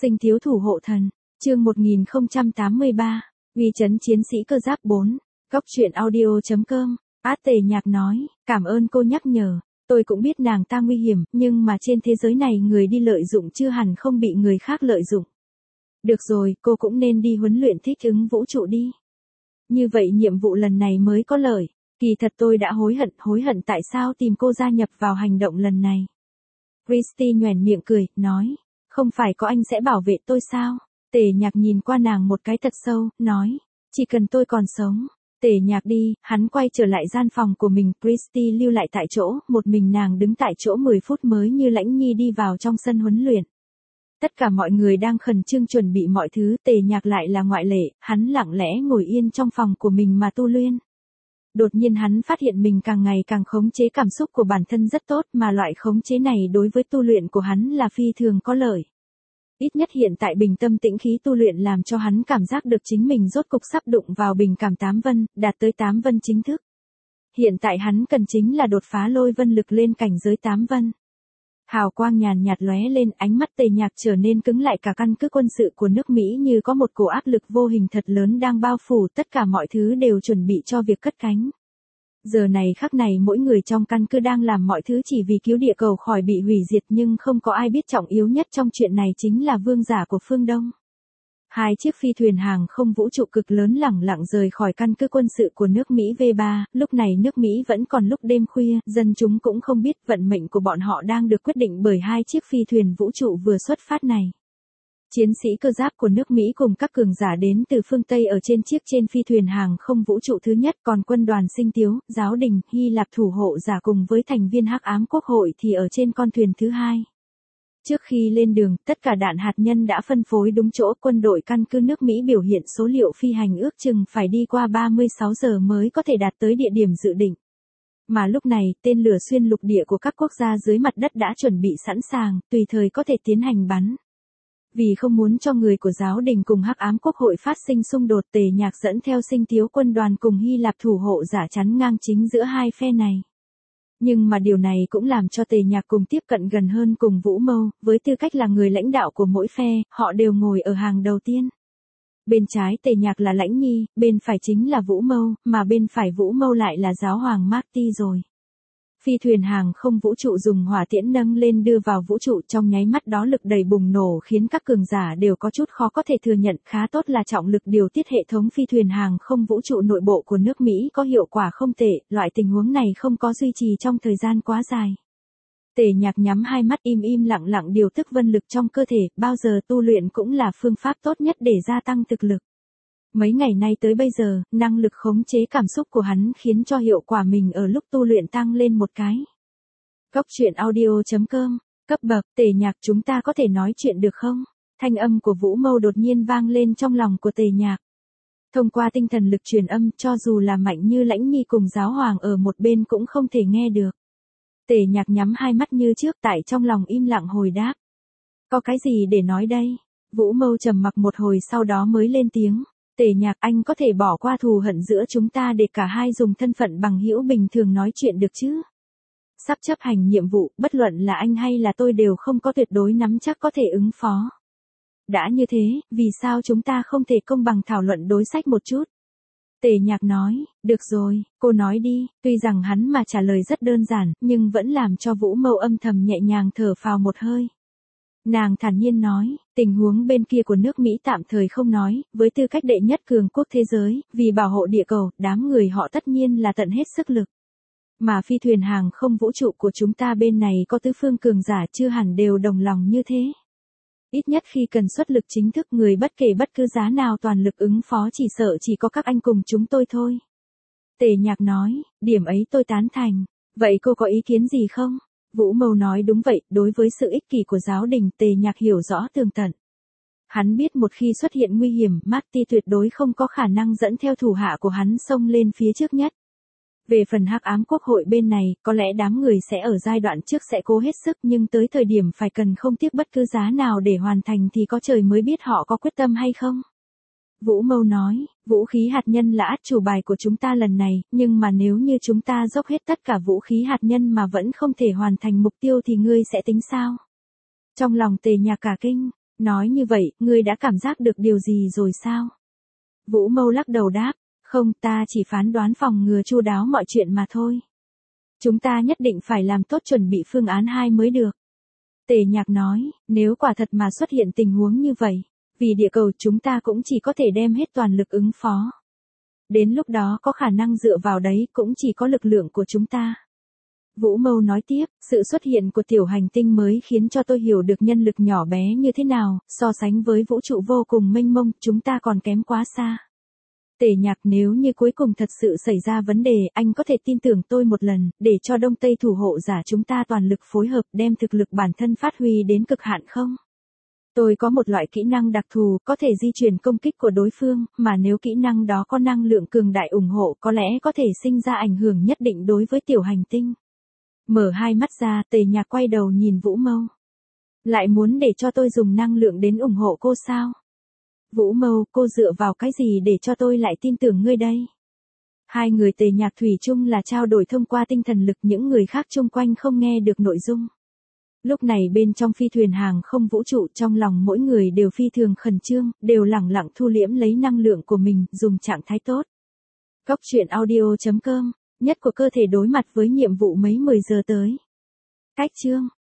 Sinh thiếu thủ hộ thần, chương 1083, uy chấn chiến sĩ cơ giáp 4, góc truyện audio.com, Tề Nhạc nói, cảm ơn cô nhắc nhở, tôi cũng biết nàng ta nguy hiểm, nhưng mà trên thế giới này người đi lợi dụng chưa hẳn không bị người khác lợi dụng. Được rồi, cô cũng nên đi huấn luyện thích ứng vũ trụ đi. Như vậy nhiệm vụ lần này mới có lợi, kỳ thật tôi đã hối hận tại sao tìm cô gia nhập vào hành động lần này. Christy nhoẻn miệng cười, nói, không phải có anh sẽ bảo vệ tôi sao? Tề Nhạc nhìn qua nàng một cái thật sâu, nói, chỉ cần tôi còn sống. Tề Nhạc đi, hắn quay trở lại gian phòng của mình, Christy lưu lại tại chỗ, một mình nàng đứng tại chỗ 10 phút mới như lãnh nhi đi vào trong sân huấn luyện. Tất cả mọi người đang khẩn trương chuẩn bị mọi thứ, Tề Nhạc lại là ngoại lệ, hắn lặng lẽ ngồi yên trong phòng của mình mà tu luyện. Đột nhiên hắn phát hiện mình càng ngày càng khống chế cảm xúc của bản thân rất tốt, mà loại khống chế này đối với tu luyện của hắn là phi thường có lợi. Ít nhất hiện tại bình tâm tĩnh khí tu luyện làm cho hắn cảm giác được chính mình rốt cục sắp đụng vào bình cảm 8 vân, đạt tới 8 vân chính thức. Hiện tại hắn cần chính là đột phá lôi vân lực lên cảnh giới 8 vân. Hào quang nhàn nhạt lóe lên, ánh mắt Tề Nhạc trở nên cứng lại, cả căn cứ quân sự của nước Mỹ như có một cổ áp lực vô hình thật lớn đang bao phủ, tất cả mọi thứ đều chuẩn bị cho việc cất cánh. Giờ này khắc này mỗi người trong căn cứ đang làm mọi thứ chỉ vì cứu địa cầu khỏi bị hủy diệt, nhưng không có ai biết trọng yếu nhất trong chuyện này chính là vương giả của phương Đông. 2 chiếc phi thuyền hàng không vũ trụ cực lớn lẳng lặng rời khỏi căn cứ quân sự của nước Mỹ V3, lúc này nước Mỹ vẫn còn lúc đêm khuya, dân chúng cũng không biết vận mệnh của bọn họ đang được quyết định bởi 2 chiếc phi thuyền vũ trụ vừa xuất phát này. Chiến sĩ cơ giáp của nước Mỹ cùng các cường giả đến từ phương Tây ở trên phi thuyền hàng không vũ trụ thứ nhất, còn quân đoàn Sinh Tiếu, Giáo Đình, Hy Lạp thủ hộ giả cùng với thành viên Hắc Ám Quốc hội thì ở trên con thuyền thứ hai. Trước khi lên đường, tất cả đạn hạt nhân đã phân phối đúng chỗ, quân đội căn cứ nước Mỹ biểu hiện số liệu phi hành ước chừng phải đi qua 36 giờ mới có thể đạt tới địa điểm dự định. Mà lúc này, tên lửa xuyên lục địa của các quốc gia dưới mặt đất đã chuẩn bị sẵn sàng, tùy thời có thể tiến hành bắn. Vì không muốn cho người của Giáo Đình cùng Hắc Ám Quốc hội phát sinh xung đột, Tề Nhạc dẫn theo Sinh Tiếu quân đoàn cùng Hy Lạp thủ hộ giả chắn ngang chính giữa hai phe này. Nhưng mà điều này cũng làm cho Tề Nhạc cùng tiếp cận gần hơn cùng Vũ Mâu, với tư cách là người lãnh đạo của mỗi phe, họ đều ngồi ở hàng đầu tiên. Bên trái Tề Nhạc là Lãnh Nhi, bên phải chính là Vũ Mâu, mà bên phải Vũ Mâu lại là Giáo hoàng Marty rồi. Phi thuyền hàng không vũ trụ dùng hỏa tiễn nâng lên đưa vào vũ trụ, trong nháy mắt đó lực đẩy bùng nổ khiến các cường giả đều có chút khó có thể thừa nhận, khá tốt là trọng lực điều tiết hệ thống phi thuyền hàng không vũ trụ nội bộ của nước Mỹ có hiệu quả không tệ, loại tình huống này không có duy trì trong thời gian quá dài. Tề Nhạc nhắm hai mắt im lặng điều tức vân lực trong cơ thể, bao giờ tu luyện cũng là phương pháp tốt nhất để gia tăng thực lực. Mấy ngày nay tới bây giờ, năng lực khống chế cảm xúc của hắn khiến cho hiệu quả mình ở lúc tu luyện tăng lên một cái. Góc truyện audio.com, cấp bậc, Tề Nhạc, chúng ta có thể nói chuyện được không? Thanh âm của Vũ Mâu đột nhiên vang lên trong lòng của Tề Nhạc. Thông qua tinh thần lực truyền âm, cho dù là mạnh như Lãnh Nhi cùng Giáo hoàng ở một bên cũng không thể nghe được. Tề Nhạc nhắm hai mắt như trước, tại trong lòng im lặng hồi đáp. Có cái gì để nói đây? Vũ Mâu trầm mặc một hồi sau đó mới lên tiếng. Tề Nhạc, anh có thể bỏ qua thù hận giữa chúng ta để cả hai dùng thân phận bằng hữu bình thường nói chuyện được chứ? Sắp chấp hành nhiệm vụ, bất luận là anh hay là tôi đều không có tuyệt đối nắm chắc có thể ứng phó. Đã như thế, vì sao chúng ta không thể công bằng thảo luận đối sách một chút? Tề Nhạc nói, được rồi, cô nói đi, tuy rằng hắn mà trả lời rất đơn giản, nhưng vẫn làm cho Vũ Mâu âm thầm nhẹ nhàng thở phào một hơi. Nàng thản nhiên nói, tình huống bên kia của nước Mỹ tạm thời không nói, với tư cách đệ nhất cường quốc thế giới, vì bảo hộ địa cầu, đám người họ tất nhiên là tận hết sức lực. Mà phi thuyền hàng không vũ trụ của chúng ta bên này có tứ phương cường giả chưa hẳn đều đồng lòng như thế. Ít nhất khi cần xuất lực chính thức, người bất kể bất cứ giá nào toàn lực ứng phó chỉ sợ chỉ có các anh cùng chúng tôi thôi. Tề Nhạc nói, điểm ấy tôi tán thành. Vậy cô có ý kiến gì không? Vũ Mâu nói, đúng vậy, đối với sự ích kỷ của Giáo Đình, Tề Nhạc hiểu rõ tường tận. Hắn biết một khi xuất hiện nguy hiểm, Marty tuyệt đối không có khả năng dẫn theo thủ hạ của hắn xông lên phía trước nhất. Về phần Hắc Ám Quốc hội bên này, có lẽ đám người sẽ ở giai đoạn trước sẽ cố hết sức, nhưng tới thời điểm phải cần không tiếc bất cứ giá nào để hoàn thành thì có trời mới biết họ có quyết tâm hay không. Vũ Mâu nói, vũ khí hạt nhân là át chủ bài của chúng ta lần này, nhưng mà nếu như chúng ta dốc hết tất cả vũ khí hạt nhân mà vẫn không thể hoàn thành mục tiêu thì ngươi sẽ tính sao? Trong lòng Tề Nhạc cả kinh, Nói như vậy, ngươi đã cảm giác được điều gì rồi sao? Vũ Mâu lắc đầu đáp, không, ta chỉ phán đoán phòng ngừa chu đáo mọi chuyện mà thôi. Chúng ta nhất định phải làm tốt chuẩn bị phương án 2 mới được. Tề Nhạc nói, nếu quả thật mà xuất hiện tình huống như vậy, vì địa cầu chúng ta cũng chỉ có thể đem hết toàn lực ứng phó. Đến lúc đó có khả năng dựa vào đấy cũng chỉ có lực lượng của chúng ta. Vũ Mâu nói tiếp, sự xuất hiện của tiểu hành tinh mới khiến cho tôi hiểu được nhân lực nhỏ bé như thế nào, so sánh với vũ trụ vô cùng mênh mông, chúng ta còn kém quá xa. Tề Nhạc, nếu như cuối cùng thật sự xảy ra vấn đề, anh có thể tin tưởng tôi một lần, để cho Đông Tây thủ hộ giả chúng ta toàn lực phối hợp đem thực lực bản thân phát huy đến cực hạn không? Tôi có một loại kỹ năng đặc thù, có thể di chuyển công kích của đối phương, mà nếu kỹ năng đó có năng lượng cường đại ủng hộ có lẽ có thể sinh ra ảnh hưởng nhất định đối với tiểu hành tinh. Mở hai mắt ra, Tề Nhạc quay đầu nhìn Vũ Mâu. Lại muốn để cho tôi dùng năng lượng đến ủng hộ cô sao? Vũ Mâu, cô dựa vào cái gì để cho tôi lại tin tưởng ngươi đây? Hai người Tề Nhạc thủy chung là trao đổi thông qua tinh thần lực, những người khác chung quanh không nghe được nội dung. Lúc này bên trong phi thuyền hàng không vũ trụ, trong lòng mỗi người đều phi thường khẩn trương, đều lẳng lặng thu liễm lấy năng lượng của mình, dùng trạng thái tốt. Góc truyện audio.com, nhất của cơ thể đối mặt với nhiệm vụ mấy 10 giờ tới. Cách chương